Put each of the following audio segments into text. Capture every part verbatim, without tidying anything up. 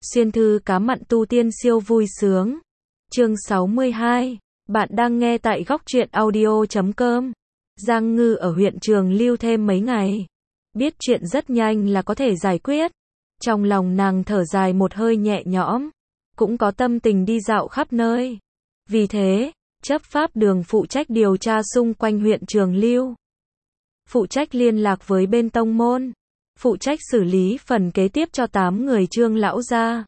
Xuyên thư cá mặn tu tiên siêu vui sướng. Chương sáu mươi hai. Bạn đang nghe tại góc truyện audio chấm com. Giang Ngư ở huyện Trường Lưu thêm mấy ngày. Biết chuyện rất nhanh là có thể giải quyết. Trong lòng nàng thở dài một hơi nhẹ nhõm. Cũng có tâm tình đi dạo khắp nơi. Vì thế, chấp pháp đường phụ trách điều tra xung quanh huyện Trường Lưu. Phụ trách liên lạc với bên tông môn. Phụ trách xử lý phần kế tiếp cho tám người Trương lão gia.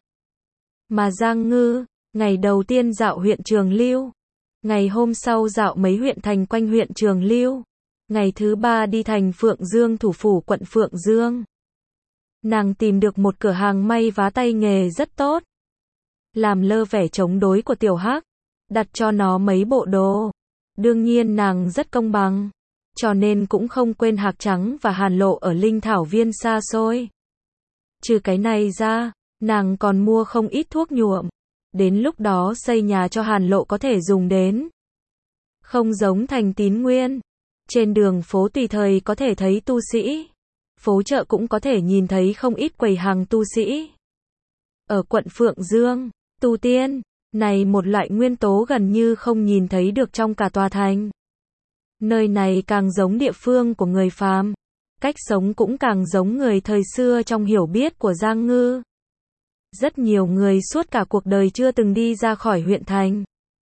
Mà Giang Ngư, ngày đầu tiên dạo huyện Trường Lưu. Ngày hôm sau dạo mấy huyện thành quanh huyện Trường Lưu. Ngày thứ ba đi thành Phượng Dương thủ phủ quận Phượng Dương. Nàng tìm được một cửa hàng may vá tay nghề rất tốt. Làm lơ vẻ chống đối của Tiểu Hắc. Đặt cho nó mấy bộ đồ. Đương nhiên nàng rất công bằng. Cho nên cũng không quên Hạc Trắng và Hàn Lộ ở Linh Thảo Viên xa xôi. Trừ cái này ra, nàng còn mua không ít thuốc nhuộm. Đến lúc đó xây nhà cho Hàn Lộ có thể dùng đến. Không giống thành Tín Nguyên. Trên đường phố tùy thời có thể thấy tu sĩ. Phố chợ cũng có thể nhìn thấy không ít quầy hàng tu sĩ. Ở quận Phượng Dương, tu tiên, này một loại nguyên tố gần như không nhìn thấy được trong cả tòa thành. Nơi này càng giống địa phương của người phàm. Cách sống cũng càng giống người thời xưa trong hiểu biết của Giang Ngư. Rất nhiều người suốt cả cuộc đời chưa từng đi ra khỏi huyện thành.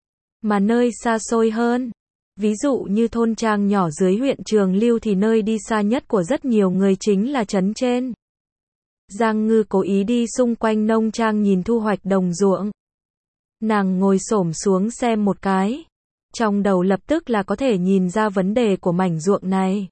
Mà nơi xa xôi hơn. Ví dụ như thôn trang nhỏ dưới huyện Trường Lưu thì nơi đi xa nhất của rất nhiều người chính là trấn trên. Giang Ngư cố ý đi xung quanh nông trang nhìn thu hoạch đồng ruộng. Nàng ngồi xổm xuống xem một cái. Trong đầu lập tức là có thể nhìn ra vấn đề của mảnh ruộng này.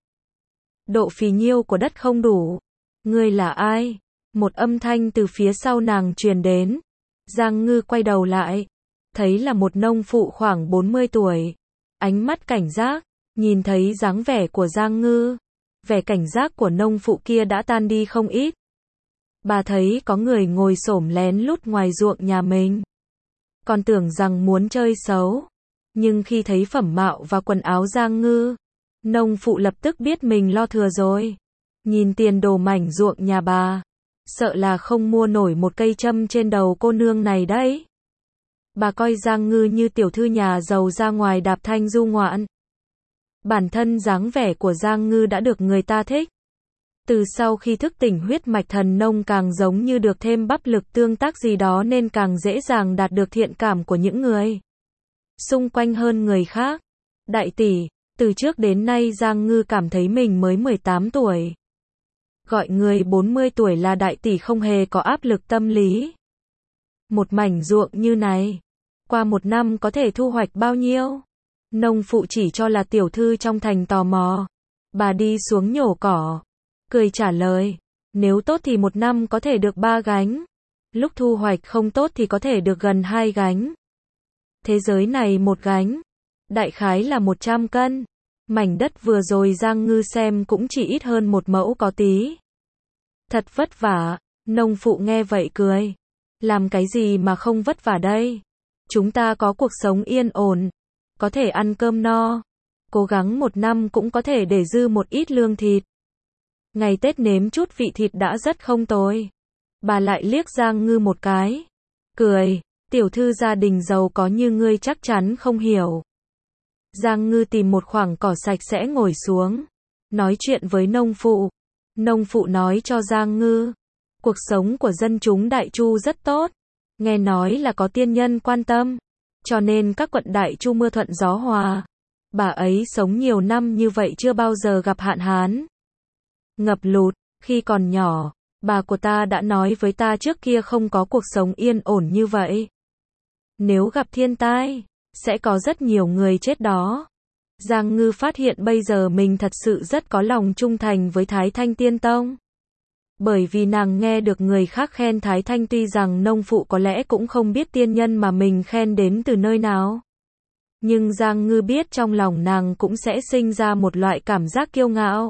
Độ phì nhiêu của đất không đủ. Ngươi là ai? Một âm thanh từ phía sau nàng truyền đến. Giang Ngư quay đầu lại. Thấy là một nông phụ khoảng bốn mươi tuổi. Ánh mắt cảnh giác. Nhìn thấy dáng vẻ của Giang Ngư. Vẻ cảnh giác của nông phụ kia đã tan đi không ít. Bà thấy có người ngồi xổm lén lút ngoài ruộng nhà mình. Còn tưởng rằng muốn chơi xấu. Nhưng khi thấy phẩm mạo và quần áo Giang Ngư, nông phụ lập tức biết mình lo thừa rồi. Nhìn tiền đồ mảnh ruộng nhà bà, sợ là không mua nổi một cây châm trên đầu cô nương này đấy. Bà coi Giang Ngư như tiểu thư nhà giàu ra ngoài đạp thanh du ngoạn. Bản thân dáng vẻ của Giang Ngư đã được người ta thích. Từ sau khi thức tỉnh huyết mạch thần nông càng giống như được thêm bắp lực tương tác gì đó nên càng dễ dàng đạt được thiện cảm của những người xung quanh hơn người khác. Đại tỷ, từ trước đến nay Giang Ngư cảm thấy mình mới mười tám tuổi. Gọi người bốn mươi tuổi là đại tỷ không hề có áp lực tâm lý. Một mảnh ruộng như này, qua một năm có thể thu hoạch bao nhiêu? Nông phụ chỉ cho là tiểu thư trong thành tò mò. Bà đi xuống nhổ cỏ, cười trả lời, nếu tốt thì một năm có thể được ba gánh. Lúc thu hoạch không tốt thì có thể được gần hai gánh. Thế giới này một gánh, đại khái là một trăm cân. Mảnh đất vừa rồi Giang Ngư xem cũng chỉ ít hơn một mẫu có tí. Thật vất vả, nông phụ nghe vậy cười. Làm cái gì mà không vất vả đây? Chúng ta có cuộc sống yên ổn, có thể ăn cơm no. Cố gắng một năm cũng có thể để dư một ít lương thịt. Ngày Tết nếm chút vị thịt đã rất không tồi. Bà lại liếc Giang Ngư một cái. Cười. Tiểu thư gia đình giàu có như ngươi chắc chắn không hiểu. Giang Ngư tìm một khoảng cỏ sạch sẽ ngồi xuống. Nói chuyện với nông phụ. Nông phụ nói cho Giang Ngư. Cuộc sống của dân chúng Đại Chu rất tốt. Nghe nói là có tiên nhân quan tâm. Cho nên các quận Đại Chu mưa thuận gió hòa. Bà ấy sống nhiều năm như vậy chưa bao giờ gặp hạn hán. Ngập lụt, khi còn nhỏ. Bà của ta đã nói với ta trước kia không có cuộc sống yên ổn như vậy. Nếu gặp thiên tai, sẽ có rất nhiều người chết đó. Giang Ngư phát hiện bây giờ mình thật sự rất có lòng trung thành với Thái Thanh Tiên Tông. Bởi vì nàng nghe được người khác khen Thái Thanh, tuy rằng nông phụ có lẽ cũng không biết tiên nhân mà mình khen đến từ nơi nào. Nhưng Giang Ngư biết trong lòng nàng cũng sẽ sinh ra một loại cảm giác kiêu ngạo.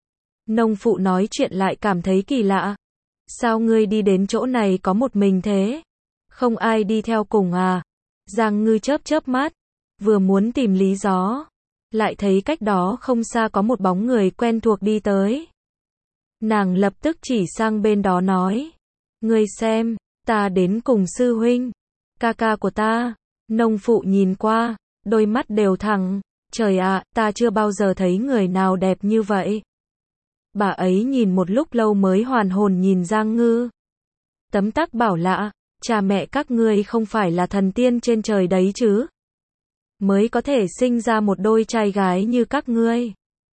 Nông phụ nói chuyện lại cảm thấy kỳ lạ. Sao ngươi đi đến chỗ này có một mình thế? Không ai đi theo cùng à? Giang Ngư chớp chớp mắt, vừa muốn tìm lý do, lại thấy cách đó không xa có một bóng người quen thuộc đi tới. Nàng lập tức chỉ sang bên đó nói, ngươi xem, Ta đến cùng sư huynh. Ca ca của ta. Nông phụ nhìn qua, đôi mắt đều thẳng. Trời ạ, ta chưa bao giờ thấy người nào đẹp như vậy. Bà ấy nhìn một lúc lâu mới hoàn hồn nhìn Giang Ngư. Tấm tắc bảo lạ, cha mẹ các ngươi không phải là thần tiên trên trời đấy chứ? Mới có thể sinh ra một đôi trai gái như các ngươi.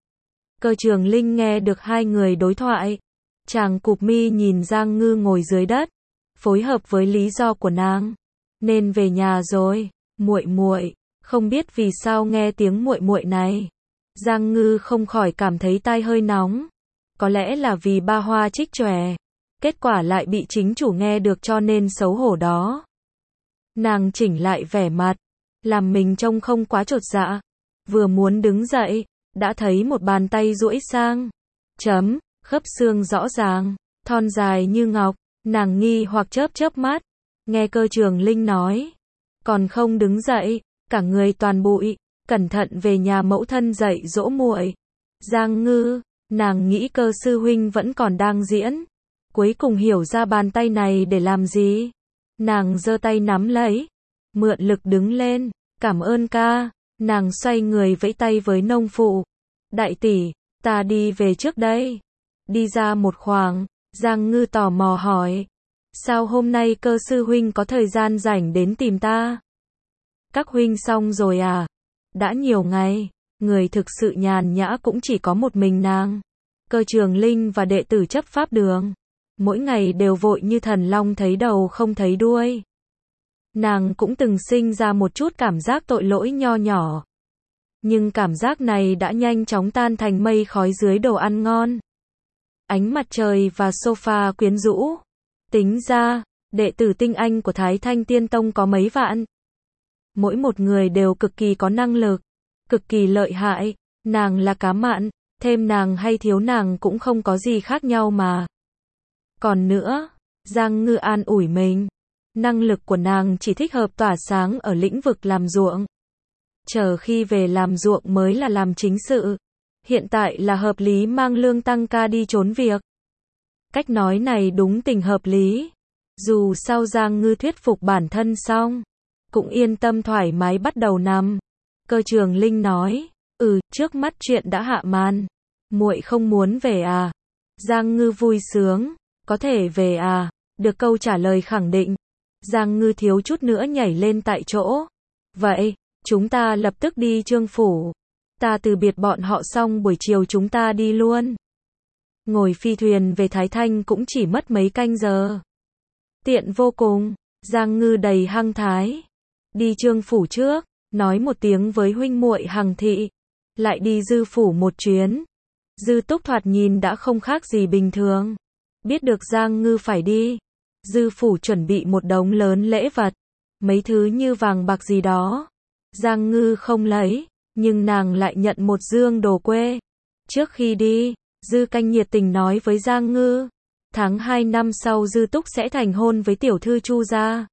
Cơ Trường Linh nghe được hai người đối thoại. Chàng cụp mi nhìn Giang Ngư ngồi dưới đất, phối hợp với lý do của nàng. Nên về nhà rồi, muội muội. Không biết vì sao nghe tiếng muội muội này, Giang Ngư không khỏi cảm thấy tai hơi nóng. Có lẽ là vì ba hoa trích chòe, kết quả lại bị chính chủ nghe được cho nên xấu hổ đó. Nàng chỉnh lại vẻ mặt, làm mình trông không quá chột dạ. Vừa muốn đứng dậy, đã thấy một bàn tay duỗi sang. Chấm, khớp xương rõ ràng, thon dài như ngọc. Nàng nghi hoặc chớp chớp mắt. Nghe Cơ Trường Linh nói, còn không đứng dậy, cả người toàn bụi, cẩn thận về nhà mẫu thân dạy dỗ muội. Giang Ngư, nàng nghĩ Cơ sư huynh vẫn còn đang diễn. Cuối cùng hiểu ra bàn tay này để làm gì. Nàng giơ tay nắm lấy, mượn lực đứng lên, cảm ơn ca. Nàng xoay người vẫy tay với nông phụ. Đại tỷ, ta đi về trước đây. Đi ra một khoảng, Giang Ngư tò mò hỏi. Sao hôm nay Cơ sư huynh có thời gian rảnh đến tìm ta? Các huynh xong rồi à? Đã nhiều ngày, người thực sự nhàn nhã cũng chỉ có một mình nàng. Cơ Trường Linh và đệ tử chấp pháp đường, mỗi ngày đều vội như thần long thấy đầu không thấy đuôi. Nàng cũng từng sinh ra một chút cảm giác tội lỗi nho nhỏ. Nhưng cảm giác này đã nhanh chóng tan thành mây khói dưới đồ ăn ngon. Ánh mặt trời và sofa quyến rũ. Tính ra, đệ tử tinh anh của Thái Thanh Tiên Tông có mấy vạn. Mỗi một người đều cực kỳ có năng lực, cực kỳ lợi hại. Nàng là cá mặn, thêm nàng hay thiếu nàng cũng không có gì khác nhau mà. Còn nữa, Giang Ngư an ủi mình, năng lực của nàng chỉ thích hợp tỏa sáng ở lĩnh vực làm ruộng. Chờ khi về làm ruộng mới là làm chính sự. Hiện tại là hợp lý mang lương tăng ca đi trốn việc. Cách nói này đúng tình hợp lý. Dù sao Giang Ngư thuyết phục bản thân xong, cũng yên tâm thoải mái bắt đầu nằm. Cơ Trường Linh nói, ừ, trước mắt chuyện đã hạ màn. Muội không muốn về à? Giang Ngư vui sướng, có thể về à? Được câu trả lời khẳng định. Giang Ngư thiếu chút nữa nhảy lên tại chỗ. Vậy, chúng ta lập tức đi Trương phủ. Ta từ biệt bọn họ xong buổi chiều chúng ta đi luôn. Ngồi phi thuyền về Thái Thanh cũng chỉ mất mấy canh giờ. Tiện vô cùng. Giang Ngư đầy hăng thái. Đi Trương phủ trước, nói một tiếng với huynh muội Hằng thị, lại đi Dư phủ một chuyến. Dư Túc thoạt nhìn đã không khác gì bình thường. Biết được Giang Ngư phải đi, Dư phủ chuẩn bị một đống lớn lễ vật, mấy thứ như vàng bạc gì đó. Giang Ngư không lấy, nhưng nàng lại nhận một dương đồ quê. Trước khi đi, Dư Canh nhiệt tình nói với Giang Ngư, tháng hai năm sau Dư Túc sẽ thành hôn với tiểu thư Chu gia.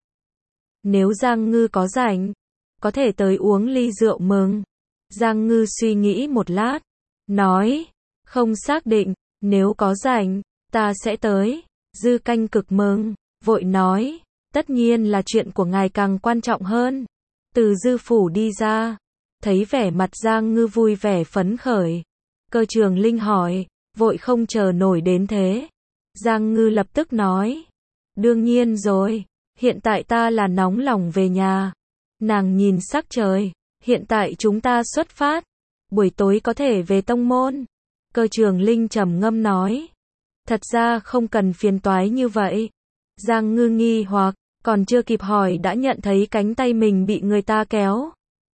Nếu Giang Ngư có rảnh, có thể tới uống ly rượu mừng. Giang Ngư suy nghĩ một lát, nói, không xác định, nếu có rảnh, ta sẽ tới. Dư Canh cực mừng, vội nói, tất nhiên là chuyện của ngài càng quan trọng hơn. Từ Dư phủ đi ra, thấy vẻ mặt Giang Ngư vui vẻ phấn khởi. Cơ Trường Linh hỏi, vội không chờ nổi đến thế. Giang Ngư lập tức nói, đương nhiên rồi, hiện tại ta là nóng lòng về nhà. Nàng nhìn sắc trời, hiện tại chúng ta xuất phát, buổi tối có thể về tông môn. Cơ Trường Linh trầm ngâm nói, thật ra không cần phiền toái như vậy. Giang Ngư nghi hoặc, còn chưa kịp hỏi đã nhận thấy cánh tay mình bị người ta kéo.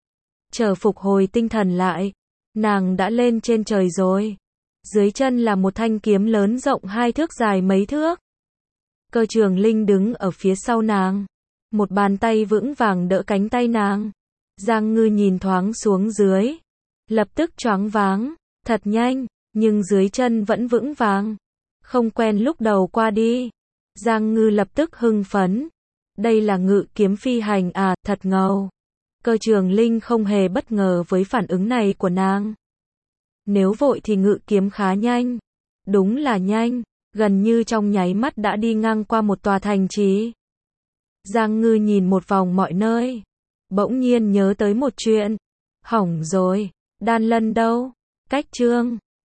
Chờ phục hồi tinh thần lại, nàng đã lên trên trời rồi. Dưới chân là một thanh kiếm lớn rộng hai thước dài mấy thước. Cơ Trường Linh đứng ở phía sau nàng, một bàn tay vững vàng đỡ cánh tay nàng. Giang Ngư nhìn thoáng xuống dưới, lập tức choáng váng, thật nhanh, nhưng dưới chân vẫn vững vàng. Không quen lúc đầu qua đi. Giang Ngư lập tức hưng phấn. Đây là ngự kiếm phi hành à, thật ngầu. Cơ Trường Linh không hề bất ngờ với phản ứng này của nàng. Nếu vội thì ngự kiếm khá nhanh. Đúng là nhanh, gần như trong nháy mắt đã đi ngang qua một tòa thành trì. Giang Ngư nhìn một vòng mọi nơi. Bỗng nhiên nhớ tới một chuyện. Hỏng rồi. Đan Lân đâu? Cách Trương